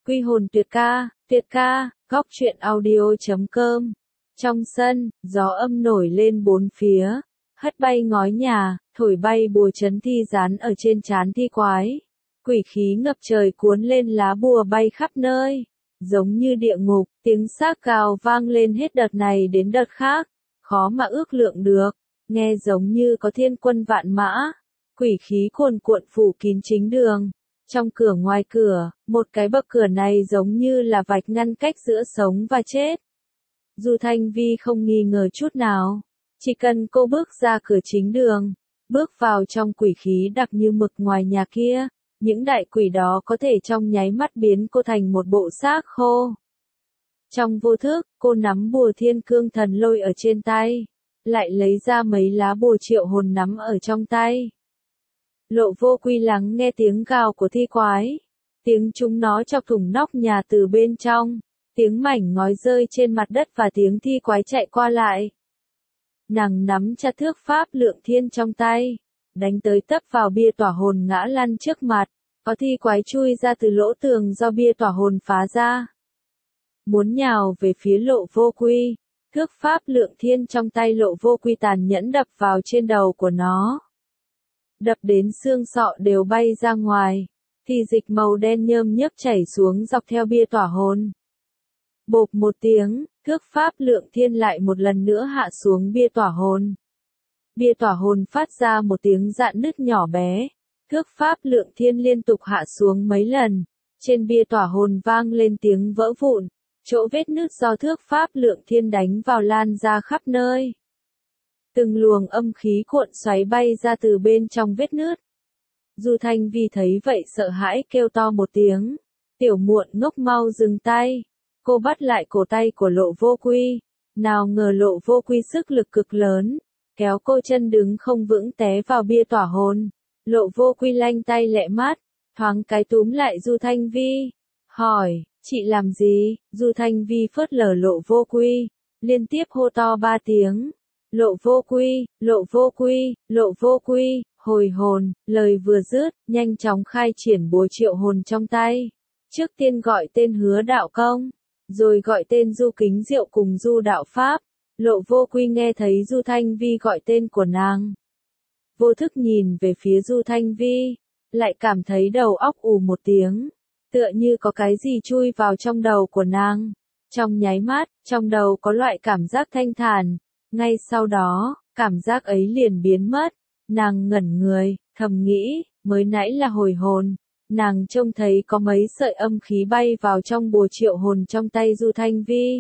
Quy hồn tuyệt ca, góc truyện audio.com. Trong sân, gió âm nổi lên bốn phía, hất bay ngói nhà, thổi bay bùa trấn thi dán ở trên trán thi quái. Quỷ khí ngập trời cuốn lên lá bùa bay khắp nơi, giống như địa ngục, tiếng xác gào vang lên hết đợt này đến đợt khác, khó mà ước lượng được, nghe giống như có thiên quân vạn mã. Quỷ khí cuồn cuộn phủ kín chính đường. Trong cửa ngoài cửa, một cái bậc cửa này giống như là vạch ngăn cách giữa sống và chết. Du Thanh Vi không nghi ngờ chút nào. Chỉ cần cô bước ra cửa chính đường, bước vào trong quỷ khí đặc như mực ngoài nhà kia, những đại quỷ đó có thể trong nháy mắt biến cô thành một bộ xác khô. Trong vô thức, cô nắm bùa thiên cương thần lôi ở trên tay, lại lấy ra mấy lá bùa triệu hồn nắm ở trong tay. Lộ Vô Quy lắng nghe tiếng gào của thi quái, tiếng chúng nó chọc thủng nóc nhà từ bên trong, tiếng mảnh ngói rơi trên mặt đất và tiếng thi quái chạy qua lại. Nàng nắm chặt thước pháp lượng thiên trong tay, đánh tới tấp vào bia tỏa hồn ngã lăn trước mặt, có thi quái chui ra từ lỗ tường do bia tỏa hồn phá ra. Muốn nhào về phía Lộ Vô Quy, thước pháp lượng thiên trong tay Lộ Vô Quy tàn nhẫn đập vào trên đầu của nó. Đập đến xương sọ đều bay ra ngoài, thì dịch màu đen nhơm nhớp chảy xuống dọc theo bia tỏa hồn. Bộp một tiếng, thước pháp lượng thiên lại một lần nữa hạ xuống bia tỏa hồn. Bia tỏa hồn phát ra một tiếng rạn nứt nhỏ bé, thước pháp lượng thiên liên tục hạ xuống mấy lần, trên bia tỏa hồn vang lên tiếng vỡ vụn, chỗ vết nứt do thước pháp lượng thiên đánh vào lan ra khắp nơi. Từng luồng âm khí cuộn xoáy bay ra từ bên trong vết nứt. Du Thanh Vi thấy vậy sợ hãi kêu to một tiếng. Tiểu muội ngốc mau dừng tay. Cô bắt lại cổ tay của Lộ Vô Quy. Nào ngờ Lộ Vô Quy sức lực cực lớn, kéo cô chân đứng không vững té vào bia tỏa hồn. Lộ Vô Quy lanh tay lẹ mắt, thoáng cái túm lại Du Thanh Vi. Hỏi, chị làm gì? Du Thanh Vi phớt lờ Lộ Vô Quy, liên tiếp hô to 3 tiếng. Lộ Vô Quy, Lộ Vô Quy, Lộ Vô Quy, hồi hồn, lời vừa dứt, nhanh chóng khai triển bùa triệu hồn trong tay. Trước tiên gọi tên Hứa Đạo Công, rồi gọi tên Du Kính Diệu cùng Du Đạo Pháp. Lộ Vô Quy nghe thấy Du Thanh Vi gọi tên của nàng. Vô thức nhìn về phía Du Thanh Vi, lại cảm thấy đầu óc ù một tiếng, tựa như có cái gì chui vào trong đầu của nàng. Trong nháy mắt, trong đầu có loại cảm giác thanh thản. Ngay sau đó, cảm giác ấy liền biến mất, nàng ngẩn người, thầm nghĩ, mới nãy là hồi hồn, nàng trông thấy có mấy sợi âm khí bay vào trong bùa triệu hồn trong tay Du Thanh Vi.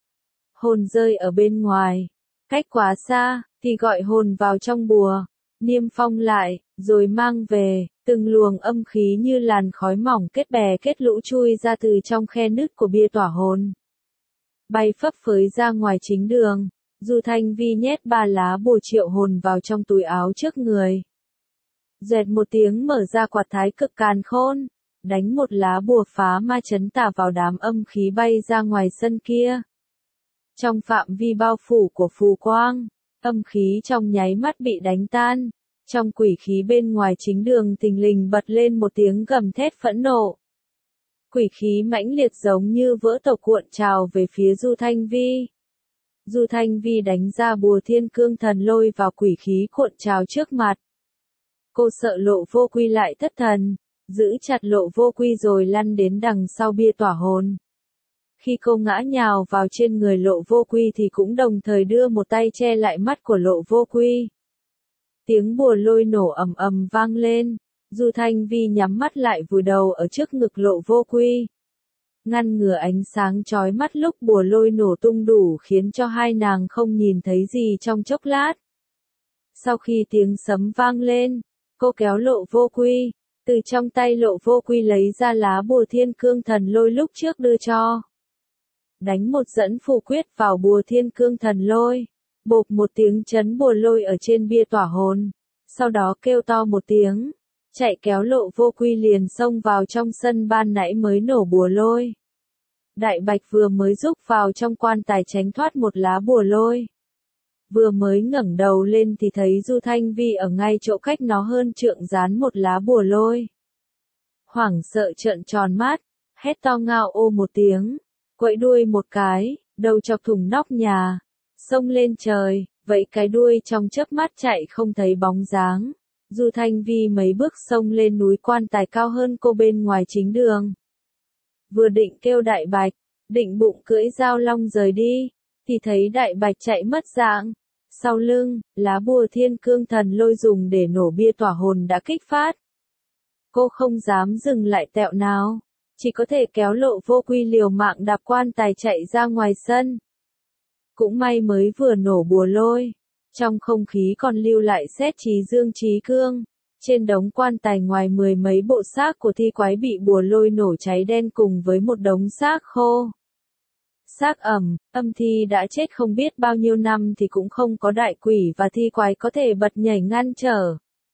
Hồn rơi ở bên ngoài, cách quá xa, thì gọi hồn vào trong bùa, niêm phong lại, rồi mang về, từng luồng âm khí như làn khói mỏng kết bè kết lũ chui ra từ trong khe nứt của bia tỏa hồn. Bay phấp phới ra ngoài chính đường. Du Thanh Vi nhét 3 lá bùa triệu hồn vào trong túi áo trước người. Dẹt một tiếng mở ra quạt thái cực càn khôn, đánh một lá bùa phá ma chấn tà vào đám âm khí bay ra ngoài sân kia. Trong phạm vi bao phủ của phù quang, âm khí trong nháy mắt bị đánh tan. Trong quỷ khí bên ngoài chính đường thình lình bật lên một tiếng gầm thét phẫn nộ. Quỷ khí mãnh liệt giống như vỡ tổ cuộn trào về phía Du Thanh Vi. Du Thanh Vi đánh ra bùa thiên cương thần lôi vào quỷ khí cuộn trào trước mặt. Cô sợ Lộ Vô Quy lại thất thần, giữ chặt Lộ Vô Quy rồi lăn đến đằng sau bia tỏa hồn. Khi cô ngã nhào vào trên người Lộ Vô Quy thì cũng đồng thời đưa một tay che lại mắt của Lộ Vô Quy. Tiếng bùa lôi nổ ầm ầm vang lên, Du Thanh Vi nhắm mắt lại vùi đầu ở trước ngực Lộ Vô Quy. Ngăn ngừa ánh sáng chói mắt lúc bùa lôi nổ tung đủ khiến cho hai nàng không nhìn thấy gì trong chốc lát. Sau khi tiếng sấm vang lên, cô kéo Lộ Vô Quy, từ trong tay Lộ Vô Quy lấy ra lá bùa thiên cương thần lôi lúc trước đưa cho. Đánh một dẫn phù quyết vào bùa thiên cương thần lôi, bộp một tiếng chấn bùa lôi ở trên bia tỏa hồn, sau đó kêu to một tiếng. Chạy kéo Lộ Vô Quy liền xông vào trong sân ban nãy mới nổ bùa lôi. Đại Bạch vừa mới rúc vào trong quan tài tránh thoát một lá bùa lôi. Vừa mới ngẩng đầu lên thì thấy Du Thanh Vi ở ngay chỗ cách nó hơn trượng dán một lá bùa lôi. Hoảng sợ trợn tròn mắt, hét to ngao ô một tiếng, quậy đuôi một cái, đầu chọc thủng nóc nhà, xông lên trời, vậy cái đuôi trong chớp mắt chạy không thấy bóng dáng. Du Thanh Vi mấy bước xông lên núi quan tài cao hơn cô bên ngoài chính đường. Vừa định kêu Đại Bạch, định bụng cưỡi dao long rời đi, thì thấy Đại Bạch chạy mất dạng. Sau lưng, lá bùa Thiên Cương Thần Lôi dùng để nổ bia tỏa hồn đã kích phát. Cô không dám dừng lại tẹo nào, chỉ có thể kéo Lộ Vô Quy liều mạng đạp quan tài chạy ra ngoài sân. Cũng may mới vừa nổ bùa lôi, trong không khí còn lưu lại sét Chí Dương Chí Cương. Trên đống quan tài ngoài 10 mấy bộ xác của thi quái bị bùa lôi nổ cháy đen cùng với một đống xác khô. Xác âm thi đã chết không biết bao nhiêu năm thì cũng không có đại quỷ và thi quái có thể bật nhảy ngăn trở.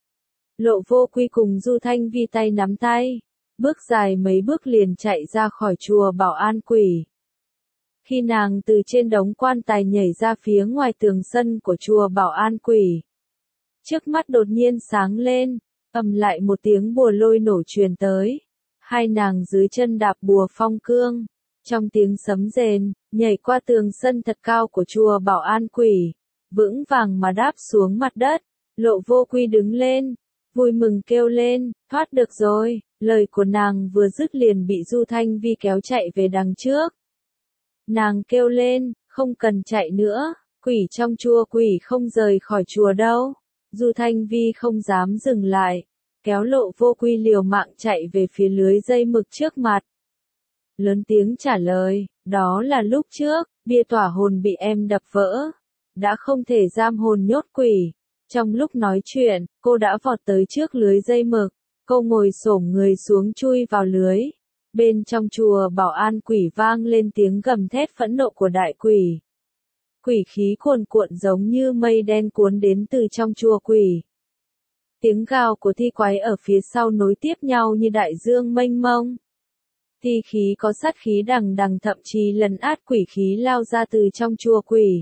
Lộ Vô Quy cùng Du Thanh Vi tay nắm tay, bước dài mấy bước liền chạy ra khỏi chùa Bảo An Quỷ. Khi nàng từ trên đống quan tài nhảy ra phía ngoài tường sân của chùa Bảo An Quỷ, trước mắt đột nhiên sáng lên, lại một tiếng bùa lôi nổ truyền tới. Hai nàng dưới chân đạp bùa phong cương, trong tiếng sấm rền, nhảy qua tường sân thật cao của chùa Bảo An Quỷ, vững vàng mà đáp xuống mặt đất. Lộ Vô Quy đứng lên, vui mừng kêu lên, thoát được rồi. Lời của nàng vừa dứt liền bị Du Thanh Vi kéo chạy về đằng trước. Nàng kêu lên, không cần chạy nữa, quỷ trong chùa quỷ không rời khỏi chùa đâu. Du Thanh Vi không dám dừng lại, kéo Lộ Vô Quy liều mạng chạy về phía lưới dây mực trước mặt. Lớn tiếng trả lời, đó là lúc trước, bia tỏa hồn bị em đập vỡ, đã không thể giam hồn nhốt quỷ. Trong lúc nói chuyện, cô đã vọt tới trước lưới dây mực, cô ngồi xổm người xuống chui vào lưới. Bên trong chùa Bảo An Quỷ vang lên tiếng gầm thét phẫn nộ của đại quỷ. Quỷ khí cuồn cuộn giống như mây đen cuốn đến từ trong chùa quỷ. Tiếng gào của thi quái ở phía sau nối tiếp nhau như đại dương mênh mông. Thi khí có sát khí đằng đằng thậm chí lấn át quỷ khí lao ra từ trong chùa quỷ.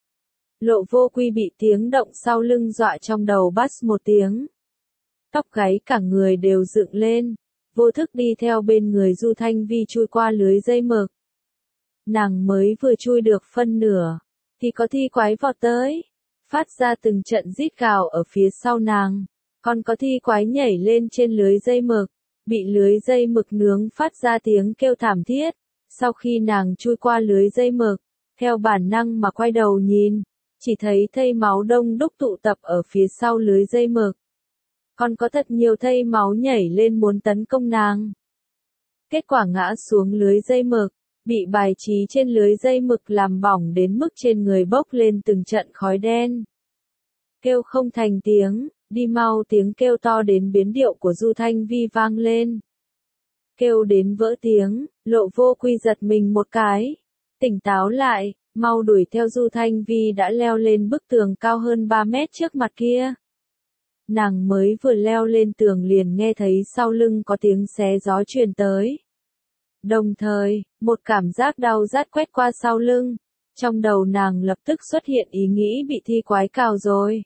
Lộ Vô Quy bị tiếng động sau lưng dọa trong đầu bắt một tiếng. Tóc gáy cả người đều dựng lên, vô thức đi theo bên người Du Thanh Vi chui qua lưới dây mực. Nàng mới vừa chui được phân nửa, thì có thi quái vọt tới, phát ra từng trận rít gào ở phía sau nàng. Còn có thi quái nhảy lên trên lưới dây mực, bị lưới dây mực nướng phát ra tiếng kêu thảm thiết. Sau khi nàng chui qua lưới dây mực, theo bản năng mà quay đầu nhìn, chỉ thấy thây máu đông đúc tụ tập ở phía sau lưới dây mực. Còn có thật nhiều thây máu nhảy lên muốn tấn công nàng. Kết quả ngã xuống lưới dây mực, bị bài trí trên lưới dây mực làm bỏng đến mức trên người bốc lên từng trận khói đen. Kêu không thành tiếng, đi mau, tiếng kêu to đến biến điệu của Du Thanh Vi vang lên. Kêu đến vỡ tiếng, Lộ Vô Quy giật mình một cái, tỉnh táo lại, mau đuổi theo Du Thanh Vi đã leo lên bức tường cao hơn 3 mét trước mặt kia. Nàng mới vừa leo lên tường liền nghe thấy sau lưng có tiếng xé gió truyền tới. Đồng thời, một cảm giác đau rát quét qua sau lưng. Trong đầu nàng lập tức xuất hiện ý nghĩ bị thi quái cào rồi.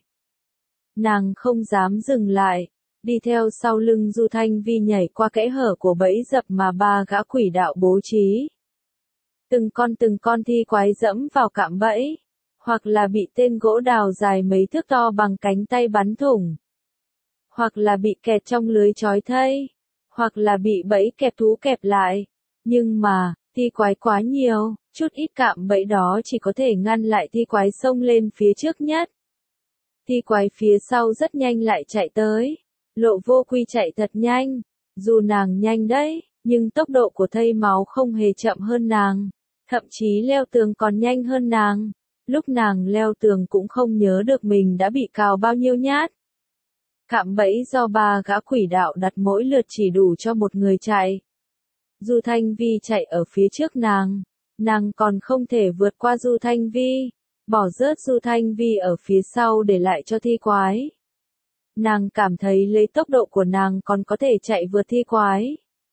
Nàng không dám dừng lại, đi theo sau lưng Du Thanh Vi nhảy qua kẽ hở của bẫy dập mà ba gã quỷ đạo bố trí. Từng con thi quái dẫm vào cạm bẫy, hoặc là bị tên gỗ đào dài mấy thước to bằng cánh tay bắn thủng, hoặc là bị kẹt trong lưới trói thây, hoặc là bị bẫy kẹp thú kẹp lại. Nhưng mà, thi quái quá nhiều, chút ít cạm bẫy đó chỉ có thể ngăn lại thi quái xông lên phía trước nhất. Thi quái phía sau rất nhanh lại chạy tới. Lộ Vô Quy chạy thật nhanh, dù nàng nhanh đấy, nhưng tốc độ của thây máu không hề chậm hơn nàng, thậm chí leo tường còn nhanh hơn nàng. Lúc nàng leo tường cũng không nhớ được mình đã bị cào bao nhiêu nhát. Cạm bẫy do ba gã quỷ đạo đặt mỗi lượt chỉ đủ cho một người chạy. Du Thanh Vi chạy ở phía trước nàng còn không thể vượt qua Du Thanh Vi, bỏ rớt Du Thanh Vi ở phía sau để lại cho thi quái. Nàng cảm thấy lấy tốc độ của nàng còn có thể chạy vượt thi quái.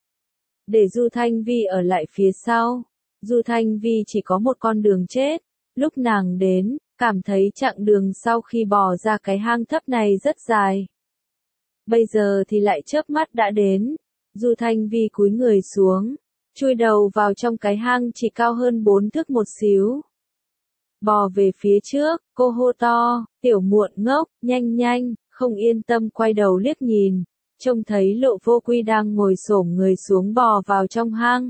Để Du Thanh Vi ở lại phía sau, Du Thanh Vi chỉ có một con đường chết. Lúc nàng đến, cảm thấy chặng đường sau khi bò ra cái hang thấp này rất dài. Bây giờ thì lại chớp mắt đã đến. Du Thanh Vi cúi người xuống, chui đầu vào trong cái hang chỉ cao hơn 4 thước một xíu. Bò về phía trước, cô hô to, tiểu muộn ngốc, nhanh nhanh, không yên tâm quay đầu liếc nhìn, trông thấy Lộ Vô Quy đang ngồi xổm người xuống bò vào trong hang.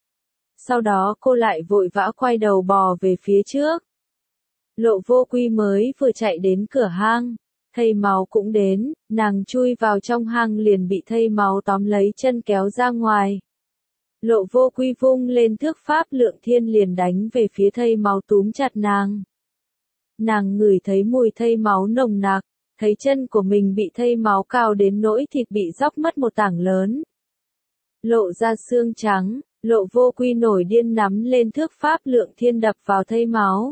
Sau đó cô lại vội vã quay đầu bò về phía trước. Lộ Vô Quy mới vừa chạy đến cửa hang, thây máu cũng đến, nàng chui vào trong hang liền bị thây máu tóm lấy chân kéo ra ngoài. Lộ Vô Quy vung lên thước pháp lượng thiên liền đánh về phía thây máu túm chặt nàng. Nàng ngửi thấy mùi thây máu nồng nặc, thấy chân của mình bị thây máu cào đến nỗi thịt bị róc mất một tảng lớn. Lộ ra xương trắng, Lộ Vô Quy nổi điên nắm lên thước pháp lượng thiên đập vào thây máu.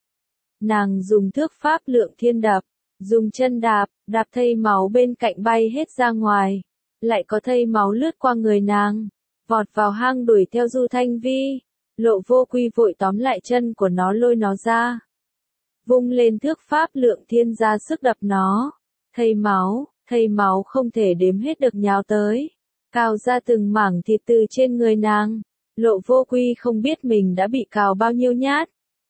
Nàng dùng thước pháp lượng thiên đập, dùng chân đạp, đạp thây máu bên cạnh bay hết ra ngoài. Lại có thây máu lướt qua người nàng, vọt vào hang đuổi theo Du Thanh Vi. Lộ Vô Quy vội tóm lại chân của nó lôi nó ra. Vung lên thước pháp lượng thiên ra sức đập nó. Thây máu không thể đếm hết được nhào tới. Cào ra từng mảng thịt từ trên người nàng. Lộ Vô Quy không biết mình đã bị cào bao nhiêu nhát.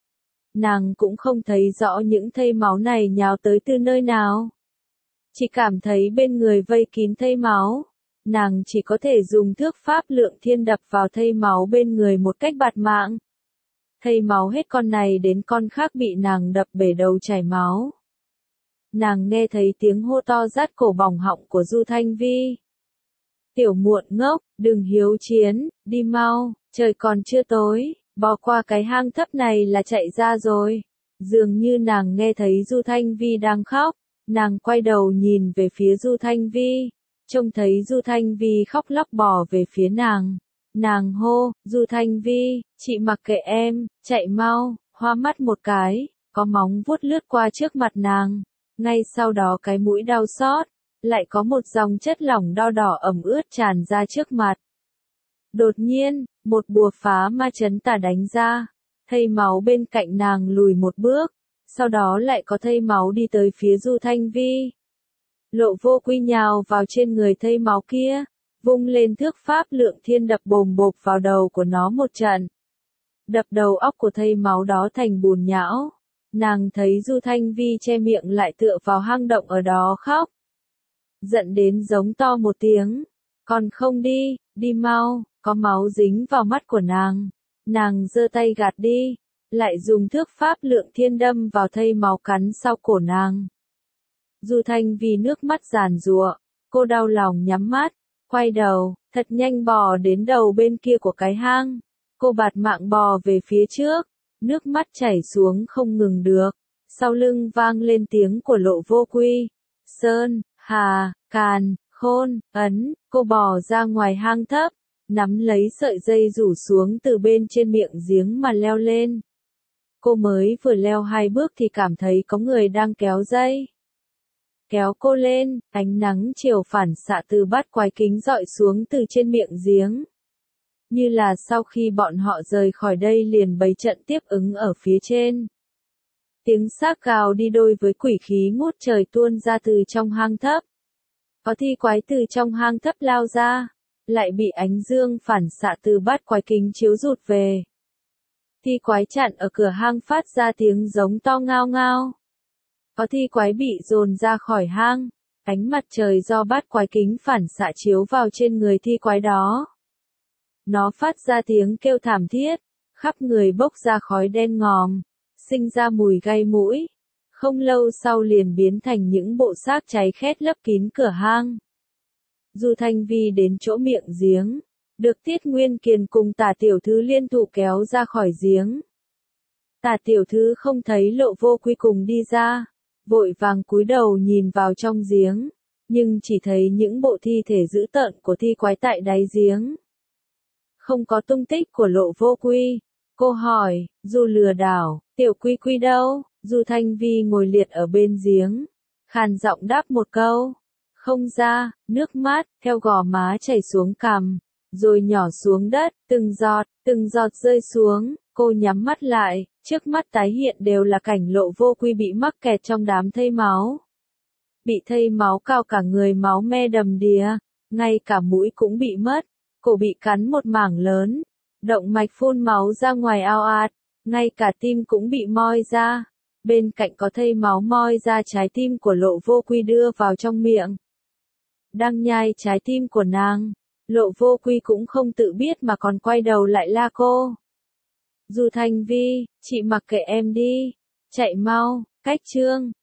Nàng cũng không thấy rõ những thây máu này nhào tới từ nơi nào. Chỉ cảm thấy bên người vây kín thây máu. Nàng chỉ có thể dùng thước pháp lượng thiên đập vào thây máu bên người một cách bạt mạng. Thây máu hết con này đến con khác bị nàng đập bể đầu chảy máu. Nàng nghe thấy tiếng hô to rát cổ bỏng họng của Du Thanh Vi. Tiểu muộn ngốc, đừng hiếu chiến, đi mau, trời còn chưa tối, bò qua cái hang thấp này là chạy ra rồi. Dường như nàng nghe thấy Du Thanh Vi đang khóc, nàng quay đầu nhìn về phía Du Thanh Vi, trông thấy Du Thanh Vi khóc lóc bò về phía nàng. Nàng hô, Du Thanh Vi, chị mặc kệ em, chạy mau, hoa mắt một cái, có móng vuốt lướt qua trước mặt nàng. Ngay sau đó cái mũi đau xót, lại có một dòng chất lỏng đo đỏ ẩm ướt tràn ra trước mặt. Đột nhiên, một bùa phá ma chấn tà đánh ra, thây máu bên cạnh nàng lùi một bước, sau đó lại có thây máu đi tới phía Du Thanh Vi. Lộ Vô Quy nhào vào trên người thây máu kia, vung lên thước pháp lượng thiên đập bồm bộp vào đầu của nó một trận. Đập đầu óc của thây máu đó thành bùn nhão. Nàng thấy Du Thanh Vi che miệng lại tựa vào hang động ở đó khóc. Giận đến giống to một tiếng. Còn không đi, đi mau, có máu dính vào mắt của nàng. Nàng giơ tay gạt đi, lại dùng thước pháp lượng thiên đâm vào thây máu cắn sau cổ nàng. Du Thanh Vi nước mắt giàn giụa, cô đau lòng nhắm mắt, quay đầu, thật nhanh bò đến đầu bên kia của cái hang. Cô bạt mạng bò về phía trước, nước mắt chảy xuống không ngừng được. Sau lưng vang lên tiếng của Lộ Vô Quy. Sơn, Hà, Càn, Khôn, Ấn, cô bò ra ngoài hang thấp, nắm lấy sợi dây rủ xuống từ bên trên miệng giếng mà leo lên. Cô mới vừa leo 2 bước thì cảm thấy có người đang kéo dây. Kéo cô lên, ánh nắng chiều phản xạ từ bát quái kính rọi xuống từ trên miệng giếng. Như là sau khi bọn họ rời khỏi đây liền bày trận tiếp ứng ở phía trên. Tiếng xác gào đi đôi với quỷ khí ngút trời tuôn ra từ trong hang thấp. Có thi quái từ trong hang thấp lao ra, lại bị ánh dương phản xạ từ bát quái kính chiếu rụt về. Thi quái chặn ở cửa hang phát ra tiếng giống to ngao ngao. Có thi quái bị dồn ra khỏi hang, ánh mặt trời do bát quái kính phản xạ chiếu vào trên người thi quái đó. Nó phát ra tiếng kêu thảm thiết, khắp người bốc ra khói đen ngòm, sinh ra mùi gai mũi. Không lâu sau liền biến thành những bộ xác cháy khét lấp kín cửa hang. Du Thanh Vi đến chỗ miệng giếng, được Tiết Nguyên Kiền cùng Tả tiểu thư liên thủ kéo ra khỏi giếng. Tả tiểu thư không thấy Lộ Vô Quy cùng đi ra, vội vàng cúi đầu nhìn vào trong giếng, nhưng chỉ thấy những bộ thi thể dữ tợn của thi quái tại đáy giếng. Không có tung tích của Lộ Vô Quy. Cô hỏi, Du lừa đảo, Tiểu Quy Quy đâu? Du Thanh Vi ngồi liệt ở bên giếng, khàn giọng đáp một câu. Không ra, nước mắt, theo gò má chảy xuống cằm, rồi nhỏ xuống đất, từng giọt rơi xuống, cô nhắm mắt lại, trước mắt tái hiện đều là cảnh Lộ Vô Quy bị mắc kẹt trong đám thây máu. Bị thây máu cao cả người máu me đầm đìa, ngay cả mũi cũng bị mất. cổ bị cắn một mảng lớn, động mạch phun máu ra ngoài ao ạt, ngay cả tim cũng bị moi ra. Bên cạnh có thây máu moi ra trái tim của Lộ Vô Quy đưa vào trong miệng. Đang nhai trái tim của nàng, Lộ Vô Quy cũng không tự biết mà còn quay đầu lại la cô. Du Thanh Vi, chị mặc kệ em đi, chạy mau, cách Trương.